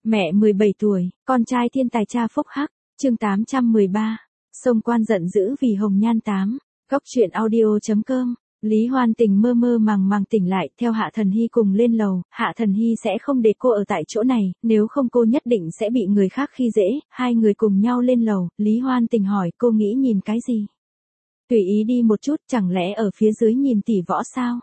Mẹ 17 tuổi, con trai thiên tài cha phúc hắc, chương 813. Sông Quan giận dữ vì hồng nhan 8. Góc truyện audio.com. Lý Hoan Tình mơ mơ màng màng tỉnh lại, theo Hạ Thần Hy cùng lên lầu. Hạ Thần Hy sẽ không để cô ở tại chỗ này, nếu không cô nhất định sẽ bị người khác khi dễ. Hai người cùng nhau lên lầu, Lý Hoan Tình hỏi cô nghĩ nhìn cái gì? Tùy ý đi một chút, chẳng lẽ ở phía dưới nhìn tỷ võ sao?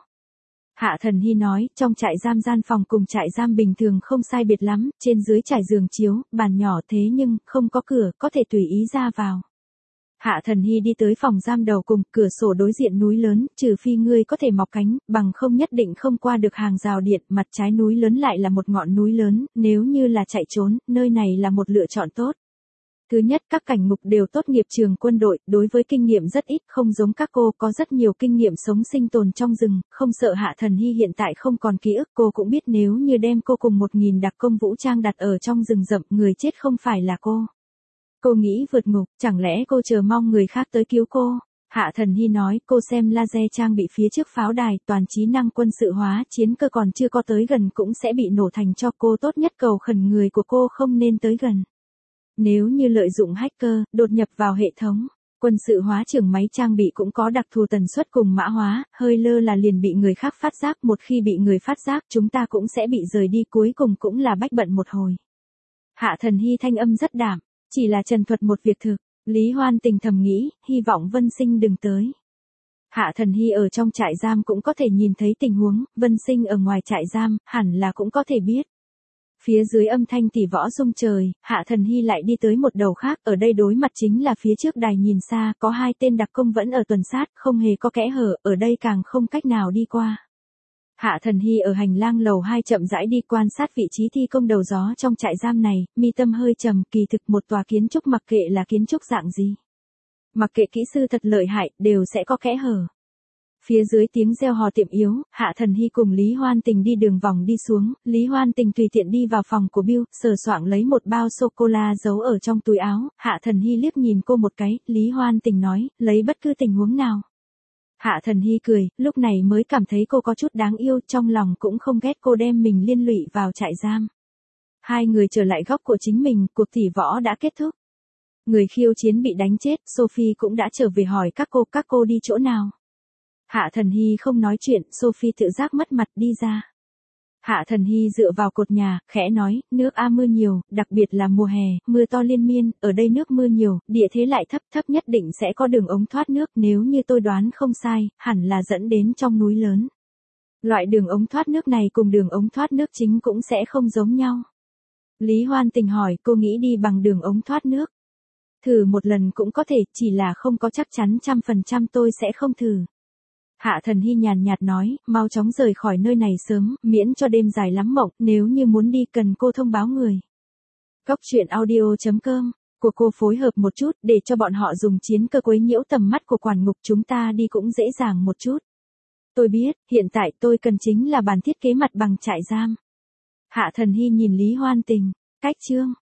Hạ Thần Hy nói, trong trại giam gian phòng cùng trại giam bình thường không sai biệt lắm, trên dưới trải giường chiếu, bàn nhỏ thế nhưng, không có cửa, có thể tùy ý ra vào. Hạ Thần Hy đi tới phòng giam đầu cùng, cửa sổ đối diện núi lớn, trừ phi ngươi có thể mọc cánh, bằng không nhất định không qua được hàng rào điện, mặt trái núi lớn lại là một ngọn núi lớn, nếu như là chạy trốn, nơi này là một lựa chọn tốt. Thứ nhất, các cảnh ngục đều tốt nghiệp trường quân đội, đối với kinh nghiệm rất ít, không giống các cô có rất nhiều kinh nghiệm sống sinh tồn trong rừng, không sợ Hạ Thần Hy hiện tại không còn ký ức, cô cũng biết nếu như đem cô cùng 1000 đặc công vũ trang đặt ở trong rừng rậm, người chết không phải là cô. Cô nghĩ vượt ngục, chẳng lẽ cô chờ mong người khác tới cứu cô? Hạ Thần Hy nói, cô xem laser trang bị phía trước pháo đài, toàn trí năng quân sự hóa, chiến cơ còn chưa có tới gần cũng sẽ bị nổ thành cho cô, tốt nhất cầu khẩn người của cô không nên tới gần. Nếu như lợi dụng hacker, đột nhập vào hệ thống, quân sự hóa trưởng máy trang bị cũng có đặc thù tần suất cùng mã hóa, hơi lơ là liền bị người khác phát giác, một khi bị người phát giác chúng ta cũng sẽ bị rời đi, cuối cùng cũng là bách bận một hồi. Hạ Thần Hy thanh âm rất đảm, chỉ là trần thuật một việc thực, Lý Hoan Tình thầm nghĩ, hy vọng Vân Sinh đừng tới. Hạ Thần Hy ở trong trại giam cũng có thể nhìn thấy tình huống, Vân Sinh ở ngoài trại giam, hẳn là cũng có thể biết. Phía dưới âm thanh tỷ võ rung trời, Hạ Thần Hy lại đi tới một đầu khác, ở đây đối mặt chính là phía trước đài nhìn xa, có hai tên đặc công vẫn ở tuần sát, không hề có kẽ hở, ở đây càng không cách nào đi qua. Hạ Thần Hy ở hành lang lầu 2 chậm rãi đi quan sát vị trí thi công đầu gió trong trại giam này, mi tâm hơi trầm, kỳ thực một tòa kiến trúc mặc kệ là kiến trúc dạng gì. Mặc kệ kỹ sư thật lợi hại, đều sẽ có kẽ hở. Phía dưới tiếng reo hò tiệm yếu, Hạ Thần Hy cùng Lý Hoan Tình đi đường vòng đi xuống, Lý Hoan Tình tùy tiện đi vào phòng của Bill, sờ soạng lấy một bao sô-cô-la giấu ở trong túi áo, Hạ Thần Hy liếc nhìn cô một cái, Lý Hoan Tình nói, lấy bất cứ tình huống nào. Hạ Thần Hy cười, lúc này mới cảm thấy cô có chút đáng yêu, trong lòng cũng không ghét cô đem mình liên lụy vào trại giam. Hai người trở lại góc của chính mình, cuộc tỷ võ đã kết thúc. Người khiêu chiến bị đánh chết, Sophie cũng đã trở về hỏi các cô đi chỗ nào. Hạ Thần Hy không nói chuyện, Sophie tự giác mất mặt đi ra. Hạ Thần Hy dựa vào cột nhà, khẽ nói, nước A mưa nhiều, đặc biệt là mùa hè, mưa to liên miên, ở đây nước mưa nhiều, địa thế lại thấp nhất định sẽ có đường ống thoát nước, nếu như tôi đoán không sai, hẳn là dẫn đến trong núi lớn. Loại đường ống thoát nước này cùng đường ống thoát nước chính cũng sẽ không giống nhau. Lý Hoan Tình hỏi, cô nghĩ đi bằng đường ống thoát nước. Thử một lần cũng có thể, chỉ là không có chắc chắn 100% tôi sẽ không thử. Hạ Thần Hy nhàn nhạt nói, mau chóng rời khỏi nơi này sớm, miễn cho đêm dài lắm mộng, nếu như muốn đi cần cô thông báo người. Góc truyện audio.com, của cô phối hợp một chút, để cho bọn họ dùng chiến cơ quấy nhiễu tầm mắt của quản ngục, chúng ta đi cũng dễ dàng một chút. Tôi biết, hiện tại tôi cần chính là bản thiết kế mặt bằng trại giam. Hạ Thần Hy nhìn Lý Hoan Tình, cách chương.